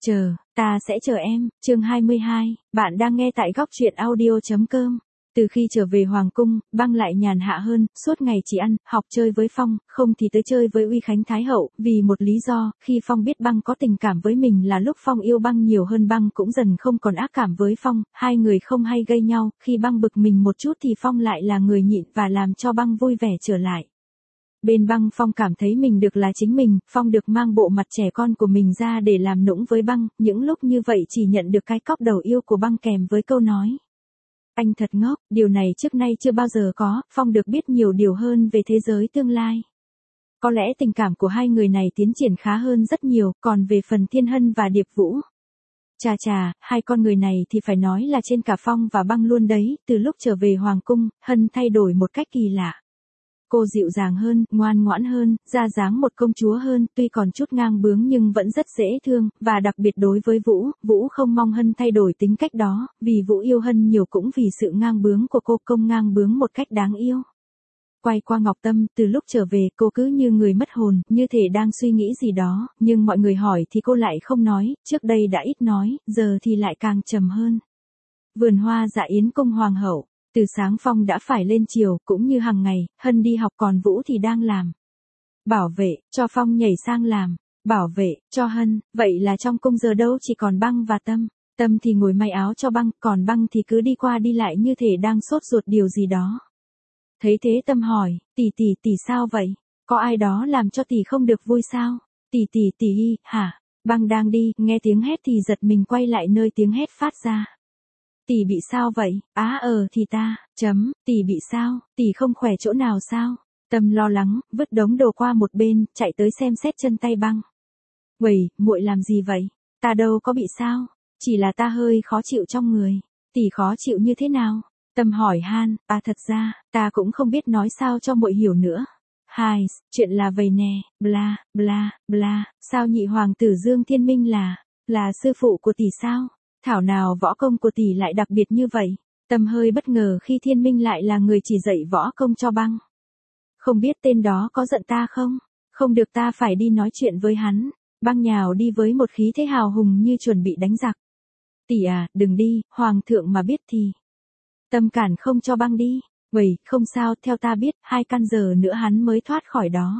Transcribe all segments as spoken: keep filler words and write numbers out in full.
Chờ, ta sẽ chờ em, chương hai mươi hai, bạn đang nghe tại góc truyện audio.com. Từ khi trở về Hoàng Cung, Băng lại nhàn hạ hơn, suốt ngày chỉ ăn, học chơi với Phong, không thì tới chơi với Uy Khánh Thái Hậu, vì một lý do, khi Phong biết Băng có tình cảm với mình là lúc Phong yêu Băng nhiều hơn, Băng cũng dần không còn ác cảm với Phong, hai người không hay gây nhau, khi Băng bực mình một chút thì Phong lại là người nhịn và làm cho Băng vui vẻ trở lại. Bên Băng, Phong cảm thấy mình được là chính mình, Phong được mang bộ mặt trẻ con của mình ra để làm nũng với Băng, những lúc như vậy chỉ nhận được cái cốc đầu yêu của Băng kèm với câu nói: anh thật ngốc, điều này trước nay chưa bao giờ có. Phong được biết nhiều điều hơn về thế giới tương lai. Có lẽ tình cảm của hai người này tiến triển khá hơn rất nhiều, còn về phần Thiên Hân và Điệp Vũ, chà chà, hai con người này thì phải nói là trên cả Phong và Băng luôn đấy. Từ lúc trở về Hoàng Cung, Hân thay đổi một cách kỳ lạ. Cô dịu dàng hơn, ngoan ngoãn hơn, ra dáng một công chúa hơn, tuy còn chút ngang bướng nhưng vẫn rất dễ thương, và đặc biệt đối với Vũ, Vũ không mong Hân thay đổi tính cách đó, vì Vũ yêu Hân nhiều cũng vì sự ngang bướng của cô, công ngang bướng một cách đáng yêu. Quay qua Ngọc Tâm, từ lúc trở về, cô cứ như người mất hồn, như thể đang suy nghĩ gì đó, nhưng mọi người hỏi thì cô lại không nói, trước đây đã ít nói, giờ thì lại càng trầm hơn. Vườn hoa Dạ Yến cung Hoàng hậu. Từ sáng Phong đã phải lên chiều, cũng như hàng ngày, Hân đi học còn Vũ thì đang làm bảo vệ, cho Phong nhảy sang làm bảo vệ, cho Hân, vậy là trong cung giờ đâu chỉ còn Băng và Tâm. Tâm thì ngồi may áo cho Băng, còn Băng thì cứ đi qua đi lại như thể đang sốt ruột điều gì đó. Thấy thế Tâm hỏi, tỷ tỷ tỷ sao vậy? Có ai đó làm cho tỷ không được vui sao? Tỷ tỷ tỷ y, hả? Băng đang đi, nghe tiếng hét thì giật mình quay lại nơi tiếng hét phát ra. Tỷ bị sao vậy? Á ờ thì ta, chấm, tỷ bị sao? Tỷ không khỏe chỗ nào sao? Tâm lo lắng, vứt đống đồ qua một bên, chạy tới xem xét chân tay Băng. Uầy, muội làm gì vậy? Ta đâu có bị sao? Chỉ là ta hơi khó chịu trong người. Tỷ khó chịu như thế nào? Tâm hỏi han, à thật ra, ta cũng không biết nói sao cho muội hiểu nữa. Hai, chuyện là vầy nè, bla, bla, bla, sao nhị hoàng tử Dương Thiên Minh là, là sư phụ của tỷ sao? Thảo nào võ công của tỷ lại đặc biệt như vậy? Tâm hơi bất ngờ khi Thiên Minh lại là người chỉ dạy võ công cho Băng. Không biết tên đó có giận ta không? Không được, ta phải đi nói chuyện với hắn. Băng nhào đi với một khí thế hào hùng như chuẩn bị đánh giặc. Tỷ à, đừng đi, hoàng thượng mà biết thì. Tâm cản không cho Băng đi. Vậy, không sao, theo ta biết, hai canh giờ nữa hắn mới thoát khỏi đó.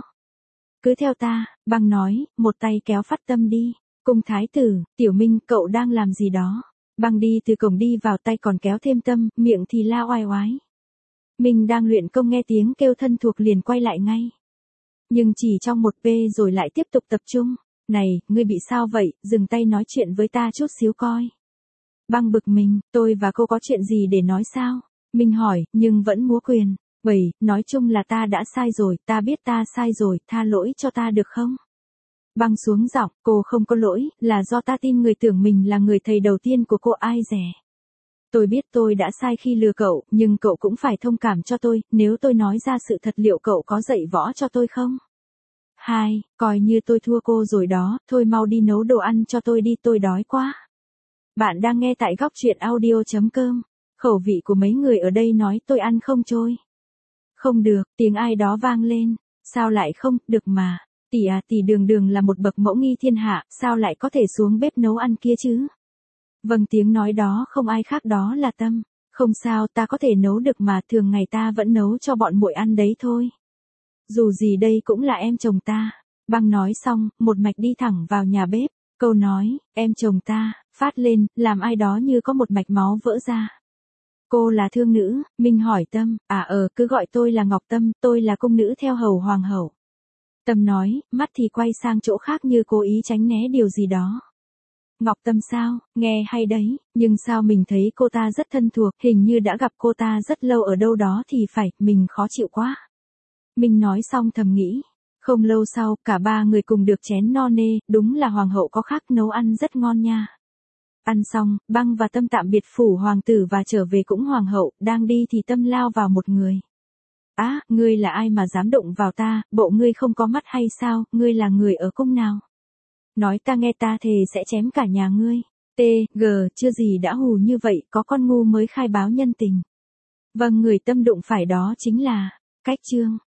Cứ theo ta, Băng nói, một tay kéo phát Tâm đi. Cung thái tử, Tiểu Minh, cậu đang làm gì đó? Băng đi từ cổng đi vào, tay còn kéo thêm Tâm, miệng thì la oai oái. Minh đang luyện công, nghe tiếng kêu thân thuộc liền quay lại ngay. Nhưng chỉ trong một pê rồi lại tiếp tục tập trung. Này, ngươi bị sao vậy, dừng tay nói chuyện với ta chút xíu coi. Băng bực mình, tôi và cô có chuyện gì để nói sao? Minh hỏi, nhưng vẫn múa quyền. Vậy, nói chung là ta đã sai rồi, ta biết ta sai rồi, tha lỗi cho ta được không? Băng xuống giọng, cô không có lỗi, là do ta tin người tưởng mình là người thầy đầu tiên của cô, ai dè. Tôi biết tôi đã sai khi lừa cậu, nhưng cậu cũng phải thông cảm cho tôi, nếu tôi nói ra sự thật liệu cậu có dạy võ cho tôi không? Hai, coi như tôi thua cô rồi đó, thôi mau đi nấu đồ ăn cho tôi đi, tôi đói quá. Bạn đang nghe tại góc truyện audio.com, khẩu vị của mấy người ở đây nói tôi ăn không trôi. Không được, tiếng ai đó vang lên, sao lại không, được mà. Tỷ à, tỷ đường đường là một bậc mẫu nghi thiên hạ, sao lại có thể xuống bếp nấu ăn kia chứ? Vâng, tiếng nói đó không ai khác đó là Tâm. Không sao, ta có thể nấu được mà, thường ngày ta vẫn nấu cho bọn muội ăn đấy thôi. Dù gì đây cũng là em chồng ta. Băng nói xong, một mạch đi thẳng vào nhà bếp. Câu nói, em chồng ta, phát lên, làm ai đó như có một mạch máu vỡ ra. Cô là thương nữ, Minh hỏi Tâm, à ờ, cứ gọi tôi là Ngọc Tâm, tôi là cung nữ theo hầu hoàng hậu. Tâm nói, mắt thì quay sang chỗ khác như cố ý tránh né điều gì đó. Ngọc Tâm sao, nghe hay đấy, nhưng sao mình thấy cô ta rất thân thuộc, hình như đã gặp cô ta rất lâu ở đâu đó thì phải, mình khó chịu quá. Mình nói xong thầm nghĩ. Không lâu sau, cả ba người cùng được chén no nê, đúng là hoàng hậu có khác, nấu ăn rất ngon nha. Ăn xong, Băng và Tâm tạm biệt phủ hoàng tử và trở về cũng hoàng hậu, đang đi thì Tâm lao vào một người. Á, à, ngươi là ai mà dám đụng vào ta, bộ ngươi không có mắt hay sao, ngươi là người ở cung nào? Nói ta nghe, ta thề sẽ chém cả nhà ngươi. T, G, chưa gì đã hù như vậy, có con ngu mới khai báo nhân tình. Vâng, người Tâm đụng phải đó chính là, Cách Trương.